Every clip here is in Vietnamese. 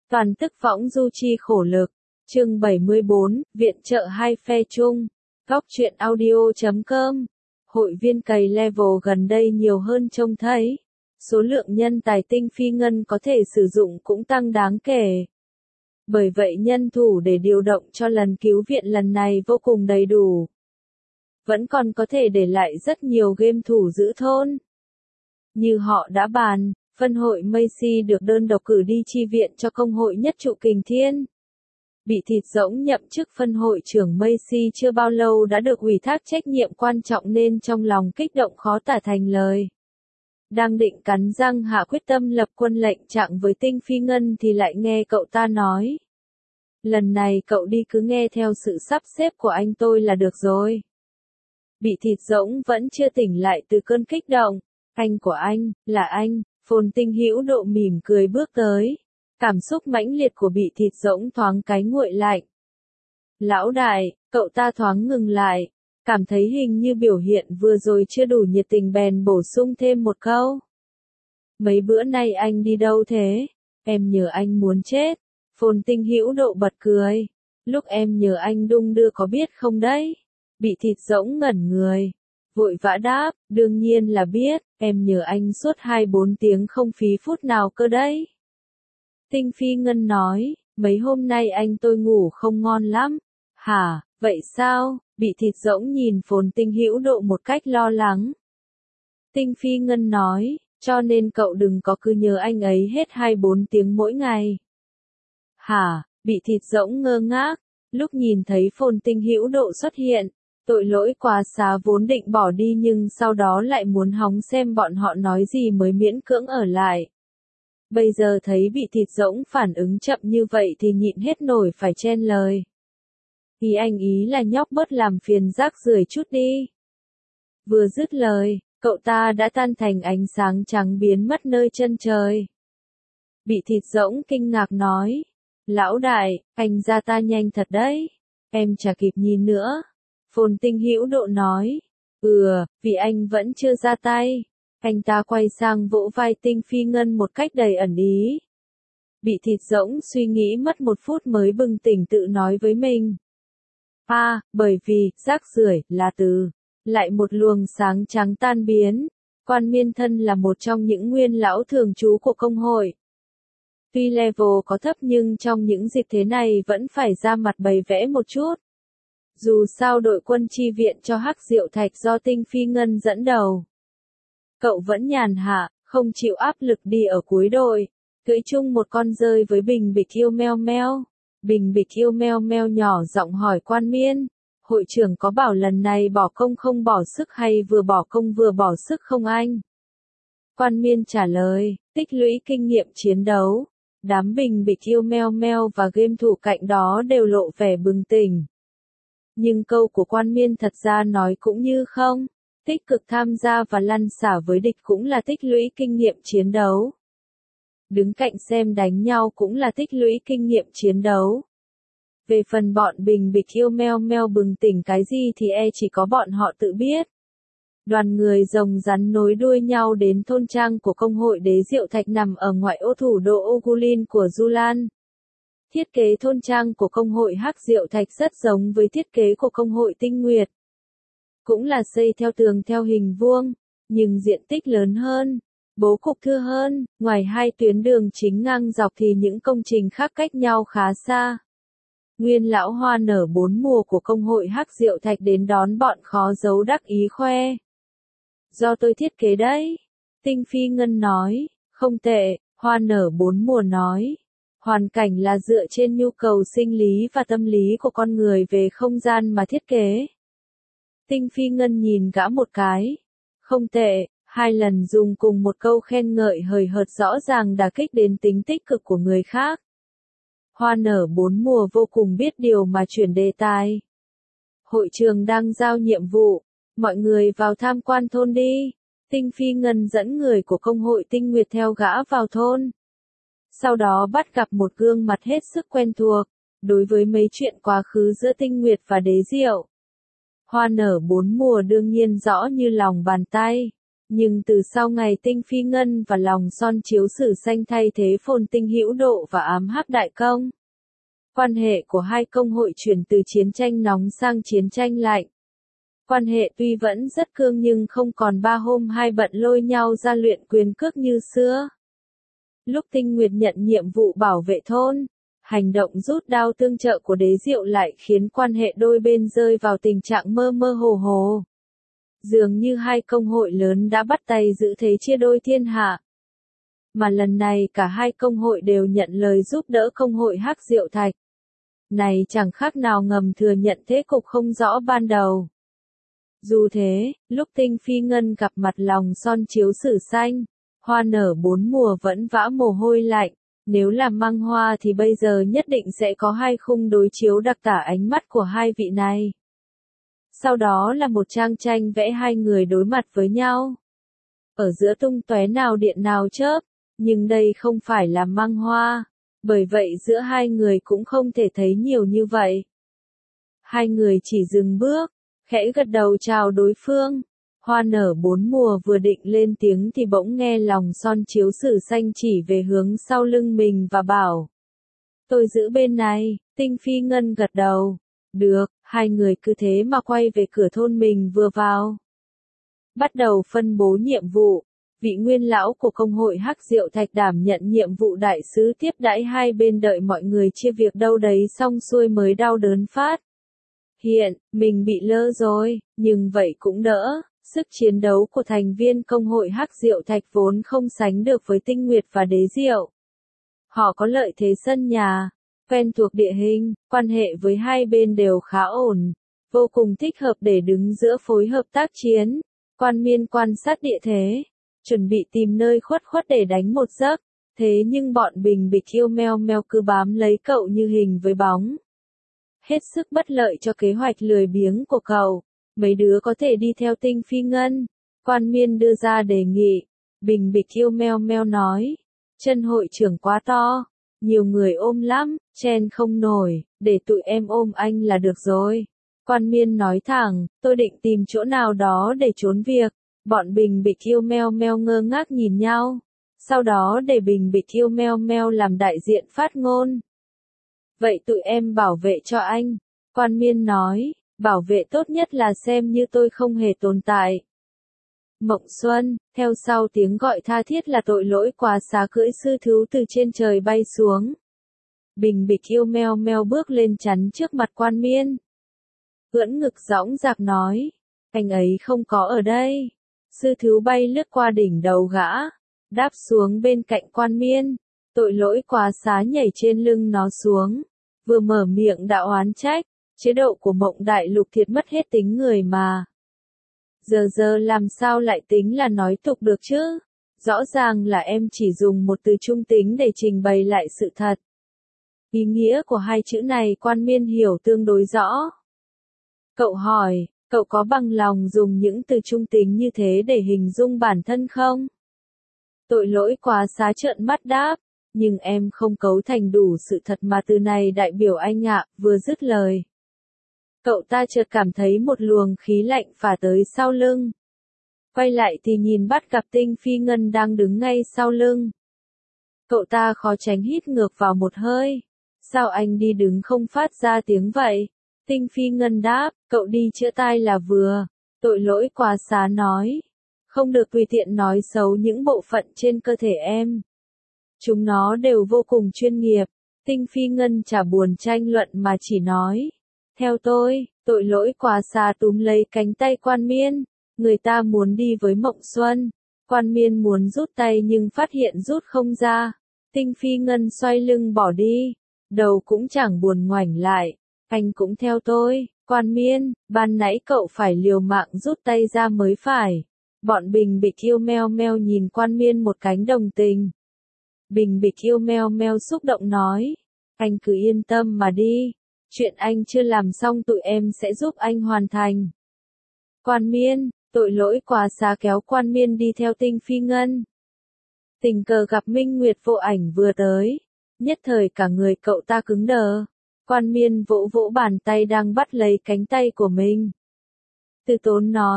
Toàn tức võng du chi khổ lực. Chương 74, viện trợ hai phe chung. Góc truyện audio.com. Hội viên cày level gần đây nhiều hơn trông thấy. Số lượng nhân tài tinh phi ngân có thể sử dụng cũng tăng đáng kể. Bởi vậy nhân thủ để điều động cho lần cứu viện lần này vô cùng đầy đủ. Vẫn còn có thể để lại rất nhiều game thủ giữ thôn. Như họ đã bàn, phân hội Macy được đơn độc cử đi chi viện cho công hội nhất trụ kình thiên. Bị thịt rỗng nhậm chức phân hội trưởng Macy chưa bao lâu đã được ủy thác trách nhiệm quan trọng nên trong lòng kích động khó tả thành lời. Đang định cắn răng hạ quyết tâm lập quân lệnh trạng với tinh phi ngân thì lại nghe cậu ta nói. Lần này cậu đi cứ nghe theo sự sắp xếp của anh tôi là được rồi. Bị thịt rỗng vẫn chưa tỉnh lại từ cơn kích động. Anh của anh, là anh, Phồn Tinh hữu độ mỉm cười bước tới. Cảm xúc mãnh liệt của bị thịt rỗng thoáng cái nguội lạnh. Lão đại, cậu ta thoáng ngừng lại. Cảm thấy hình như biểu hiện vừa rồi chưa đủ nhiệt tình bèn bổ sung thêm một câu. Mấy bữa nay anh đi đâu thế? Em nhờ anh muốn chết. Phồn Tinh hữu độ bật cười. Lúc em nhờ anh đung đưa có biết không đấy? Bị thịt rỗng ngẩn người. Vội vã đáp, đương nhiên là biết, em nhờ anh suốt 2-4 tiếng không phí phút nào cơ đấy. Tinh phi ngân nói, mấy hôm nay anh tôi ngủ không ngon lắm. Hả, vậy sao? Bị thịt rỗng nhìn Phồn Tinh hữu độ một cách lo lắng. Tinh phi ngân nói, cho nên cậu đừng có cứ nhớ anh ấy hết 2-4 tiếng mỗi ngày. Hả, bị thịt rỗng ngơ ngác, lúc nhìn thấy Phồn Tinh hữu độ xuất hiện. Tội lỗi quá xá vốn định bỏ đi nhưng sau đó lại muốn hóng xem bọn họ nói gì mới miễn cưỡng ở lại. Bây giờ thấy bị thịt rỗng phản ứng chậm như vậy thì nhịn hết nổi phải chen lời. Ý anh ý là nhóc bớt làm phiền rác rưởi chút đi. Vừa dứt lời, cậu ta đã tan thành ánh sáng trắng biến mất nơi chân trời. Bị thịt rỗng kinh ngạc nói. Lão đại, anh ra ta nhanh thật đấy. Em chả kịp nhìn nữa. Phồn Tinh hữu độ nói. Vì anh vẫn chưa ra tay. Anh ta quay sang vỗ vai Tinh phi ngân một cách đầy ẩn ý. Bị thịt rỗng suy nghĩ mất một phút mới bừng tỉnh tự nói với mình. Bởi vì, rác rưởi là từ. Lại một luồng sáng trắng tan biến. Quan Miên Thân là một trong những nguyên lão thường trú của công hội. Tuy level có thấp nhưng trong những dịp thế này vẫn phải ra mặt bày vẽ một chút. Dù sao đội quân chi viện cho Hắc Diệu Thạch do Tinh phi ngân dẫn đầu. Cậu vẫn nhàn hạ, không chịu áp lực đi ở cuối đội. Cưỡi chung một con dơi với Bình Bịch yêu meo meo. Bình Bịch yêu meo meo nhỏ giọng hỏi Quan Miên. Hội trưởng có bảo lần này bỏ công không bỏ sức hay vừa bỏ công vừa bỏ sức không anh? Quan Miên trả lời, tích lũy kinh nghiệm chiến đấu. Đám Bình Bịch yêu meo meo và game thủ cạnh đó đều lộ vẻ bừng tỉnh. Nhưng câu của Quan Miên thật ra nói cũng như không. Tích cực tham gia và lăn xả với địch cũng là tích lũy kinh nghiệm chiến đấu. Đứng cạnh xem đánh nhau cũng là tích lũy kinh nghiệm chiến đấu. Về phần bọn Bình Bịch yêu meo meo bừng tỉnh cái gì thì chỉ có bọn họ tự biết. Đoàn người rồng rắn nối đuôi nhau đến thôn trang của công hội Đế Diệu Thạch nằm ở ngoại ô thủ đô Ogulin của Julan. Thiết kế thôn trang của công hội Hắc Diệu Thạch rất giống với thiết kế của công hội Tinh Nguyệt. Cũng là xây theo tường theo hình vuông, nhưng diện tích lớn hơn, bố cục thưa hơn, ngoài hai tuyến đường chính ngang dọc thì những công trình khác cách nhau khá xa. Nguyên lão hoa nở 4 mùa của công hội Hắc Diệu Thạch đến đón bọn khó giấu đắc ý khoe. Do tôi thiết kế đấy. Tinh phi ngân nói, không tệ, hoa nở 4 mùa nói. Hoàn cảnh là dựa trên nhu cầu sinh lý và tâm lý của con người về không gian mà thiết kế. Tinh phi ngân nhìn gã một cái. Không tệ, 2 lần dùng cùng một câu khen ngợi hời hợt rõ ràng đả kích đến tính tích cực của người khác. Hoa nở 4 mùa vô cùng biết điều mà chuyển đề tài. Hội trường đang giao nhiệm vụ. Mọi người vào tham quan thôn đi. Tinh phi ngân dẫn người của công hội Tinh Nguyệt theo gã vào thôn. Sau đó bắt gặp một gương mặt hết sức quen thuộc. Đối với mấy chuyện quá khứ giữa Tinh Nguyệt và Đế Diệu. Hoa nở 4 mùa đương nhiên rõ như lòng bàn tay. Nhưng từ sau ngày Tinh Phi Ngân và Lòng Son Chiếu Sử Xanh thay thế Phồn Tinh Hữu Độ và Ám Hắc Đại Công, quan hệ của hai công hội chuyển từ chiến tranh nóng sang chiến tranh lạnh. Quan hệ tuy vẫn rất cương nhưng không còn ba hôm hai bận lôi nhau ra luyện quyền cước như xưa. Lúc Tinh Nguyệt nhận nhiệm vụ bảo vệ thôn, hành động rút đao tương trợ của Đế Diệu lại khiến quan hệ đôi bên rơi vào tình trạng mơ mơ hồ hồ. Dường như hai công hội lớn đã bắt tay giữ thế chia đôi thiên hạ. Mà lần này cả hai công hội đều nhận lời giúp đỡ công hội Hắc Diệu Thạch. Này chẳng khác nào ngầm thừa nhận thế cục không rõ ban đầu. Dù thế, lúc Tinh Phi Ngân gặp mặt Lòng Son Chiếu Sử Xanh, hoa nở bốn mùa vẫn vã mồ hôi lạnh. Nếu làm măng hoa thì bây giờ nhất định sẽ có hai khung đối chiếu đặc tả ánh mắt của hai vị này. Sau đó là một trang tranh vẽ hai người đối mặt với nhau. Ở giữa tung tóe nào điện nào chớp, nhưng đây không phải là măng hoa, bởi vậy giữa hai người cũng không thể thấy nhiều như vậy. Hai người chỉ dừng bước, khẽ gật đầu chào đối phương. Hoa nở bốn mùa vừa định lên tiếng thì bỗng nghe Lòng Son Chiếu Sử Xanh chỉ về hướng sau lưng mình và bảo: tôi giữ bên này. Tinh Phi Ngân gật đầu. Được, hai người cứ thế mà quay về cửa thôn mình vừa vào. Bắt đầu phân bố nhiệm vụ. Vị nguyên lão của công hội Hắc Diệu Thạch đảm nhận nhiệm vụ đại sứ tiếp đãi hai bên, đợi mọi người chia việc đâu đấy xong xuôi mới đau đớn phát hiện mình bị lơ rồi, nhưng vậy cũng đỡ. Sức chiến đấu của thành viên công hội Hắc Diệu Thạch vốn không sánh được với Tinh Nguyệt và Đế Diệu. Họ có lợi thế sân nhà, quen thuộc địa hình, quan hệ với hai bên đều khá ổn, vô cùng thích hợp để đứng giữa phối hợp tác chiến. Quan Miên quan sát địa thế, chuẩn bị tìm nơi khuất khuất để đánh một giấc, thế nhưng bọn Bình Bịch yêu meo meo cứ bám lấy cậu như hình với bóng. Hết sức bất lợi cho kế hoạch lười biếng của cậu. Mấy đứa có thể đi theo Tinh Phi Ngân. Quan Miên đưa ra đề nghị. Bình Bịch yêu meo meo nói. Chân hội trưởng quá to. Nhiều người ôm lắm, chen không nổi, để tụi em ôm anh là được rồi. Quan Miên nói thẳng, tôi định tìm chỗ nào đó để trốn việc. Bọn Bình Bịch yêu meo meo ngơ ngác nhìn nhau. Sau đó để Bình Bịch yêu meo meo làm đại diện phát ngôn. Vậy tụi em bảo vệ cho anh. Quan Miên nói. Bảo vệ tốt nhất là xem như tôi không hề tồn tại. Mộng Xuân, theo sau tiếng gọi tha thiết là tội lỗi quá xá cưỡi sư thú từ trên trời bay xuống. Bình Bịch yêu meo meo bước lên chắn trước mặt Quan Miên. Ưỡn ngực dõng dạc nói, anh ấy không có ở đây. Sư thú bay lướt qua đỉnh đầu gã, đáp xuống bên cạnh Quan Miên. Tội lỗi quá xá nhảy trên lưng nó xuống, vừa mở miệng đã oán trách. Chế độ của Mộng Đại Lục thiệt mất hết tính người mà. Giờ làm sao lại tính là nói tục được chứ? Rõ ràng là em chỉ dùng một từ trung tính để trình bày lại sự thật. Ý nghĩa của hai chữ này Quan Miên hiểu tương đối rõ. Cậu hỏi, cậu có bằng lòng dùng những từ trung tính như thế để hình dung bản thân không? Tội lỗi quá xá trợn mắt đáp, nhưng em không cấu thành đủ sự thật mà từ này đại biểu anh ạ. Vừa dứt lời, cậu ta chợt cảm thấy một luồng khí lạnh phả tới sau lưng. Quay lại thì nhìn bắt gặp Tinh Phi Ngân đang đứng ngay sau lưng. Cậu ta khó tránh hít ngược vào một hơi. Sao anh đi đứng không phát ra tiếng vậy? Tinh Phi Ngân đáp, cậu đi chữa tai là vừa. Tội lỗi quá xá nói, không được tùy tiện nói xấu những bộ phận trên cơ thể em. Chúng nó đều vô cùng chuyên nghiệp. Tinh Phi Ngân chả buồn tranh luận mà chỉ nói. Theo tôi, tội lỗi quá xá túm lấy cánh tay Quan Miên. Người ta muốn đi với Mộng Xuân. Quan Miên muốn rút tay nhưng phát hiện rút không ra. Tinh Phi Ngân xoay lưng bỏ đi. Đầu cũng chẳng buồn ngoảnh lại. Anh cũng theo tôi. Quan Miên, ban nãy cậu phải liều mạng rút tay ra mới phải. Bọn Bình Bịch yêu meo meo nhìn Quan Miên một cánh đồng tình. Bình Bịch yêu meo meo xúc động nói. Anh cứ yên tâm mà đi. Chuyện anh chưa làm xong tụi em sẽ giúp anh hoàn thành. Quan Miên, tội lỗi quá xá kéo Quan Miên đi theo Tinh Phi Ngân. Tình cờ gặp Minh Nguyệt Vô Ảnh vừa tới. Nhất thời cả người cậu ta cứng đờ. Quan Miên vỗ vỗ bàn tay đang bắt lấy cánh tay của mình. Từ tốn nói,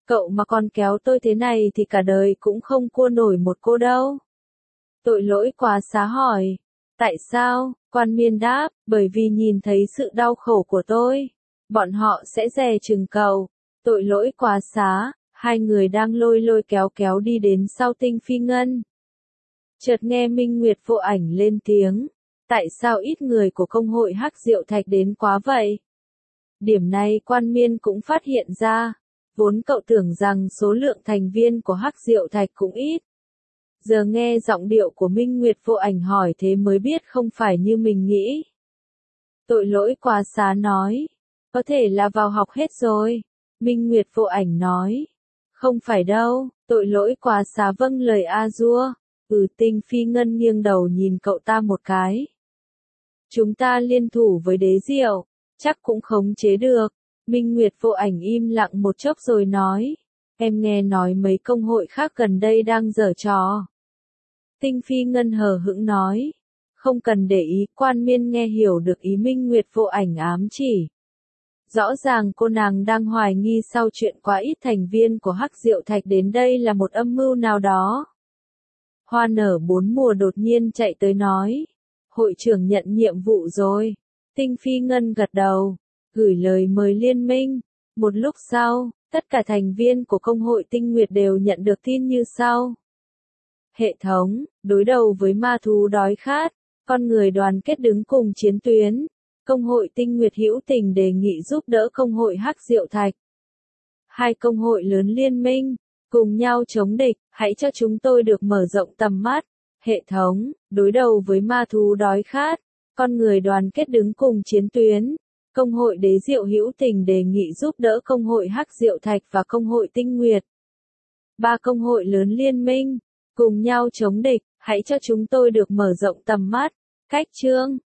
Cậu mà còn kéo tôi thế này thì cả đời cũng không cua nổi một cô đâu. Tội lỗi quá xá hỏi. Tại sao? Quan Miên đáp, bởi vì nhìn thấy sự đau khổ của tôi. Bọn họ sẽ dè chừng cậu. Tội lỗi quá xá, hai người đang lôi lôi kéo kéo đi đến sau Tinh Phi Ngân. Chợt nghe Minh Nguyệt Vô Ảnh lên tiếng. Tại sao ít người của công hội Hắc Diệu Thạch đến quá vậy? Điểm này Quan Miên cũng phát hiện ra. Vốn cậu tưởng rằng số lượng thành viên của Hắc Diệu Thạch cũng ít. Giờ nghe giọng điệu của Minh Nguyệt Vô Ảnh hỏi thế mới biết không phải như mình nghĩ. Tội lỗi quá xá nói. Có thể là vào học hết rồi. Minh Nguyệt Vô Ảnh nói. Không phải đâu, tội lỗi quá xá vâng lời A-dua. Tinh Phi Ngân nghiêng đầu nhìn cậu ta một cái. Chúng ta liên thủ với Đế Diệu, chắc cũng khống chế được. Minh Nguyệt Vô Ảnh im lặng một chốc rồi nói. Em nghe nói mấy công hội khác gần đây đang giở trò. Tinh Phi Ngân hờ hững nói. Không cần để ý, Quan Miên nghe hiểu được ý Minh Nguyệt Vô Ảnh ám chỉ. Rõ ràng cô nàng đang hoài nghi sau chuyện quá ít thành viên của Hắc Diệu Thạch đến đây là một âm mưu nào đó. Hoa nở bốn mùa đột nhiên chạy tới nói. Hội trưởng nhận nhiệm vụ rồi. Tinh Phi Ngân gật đầu, gửi lời mời liên minh. Một lúc sau, tất cả thành viên của công hội Tinh Nguyệt đều nhận được tin như sau. Hệ thống, đối đầu với ma thú đói khát, con người đoàn kết đứng cùng chiến tuyến. Công hội Tinh Nguyệt hữu tình đề nghị giúp đỡ công hội Hắc Diệu Thạch. Hai công hội lớn liên minh, cùng nhau chống địch, hãy cho chúng tôi được mở rộng tầm mắt. Hệ thống, đối đầu với ma thú đói khát, con người đoàn kết đứng cùng chiến tuyến. Công hội Đế Diệu hữu tình đề nghị giúp đỡ công hội Hắc Diệu Thạch và công hội Tinh Nguyệt. Ba công hội lớn liên minh, cùng nhau chống địch, hãy cho chúng tôi được mở rộng tầm mắt. Cách chương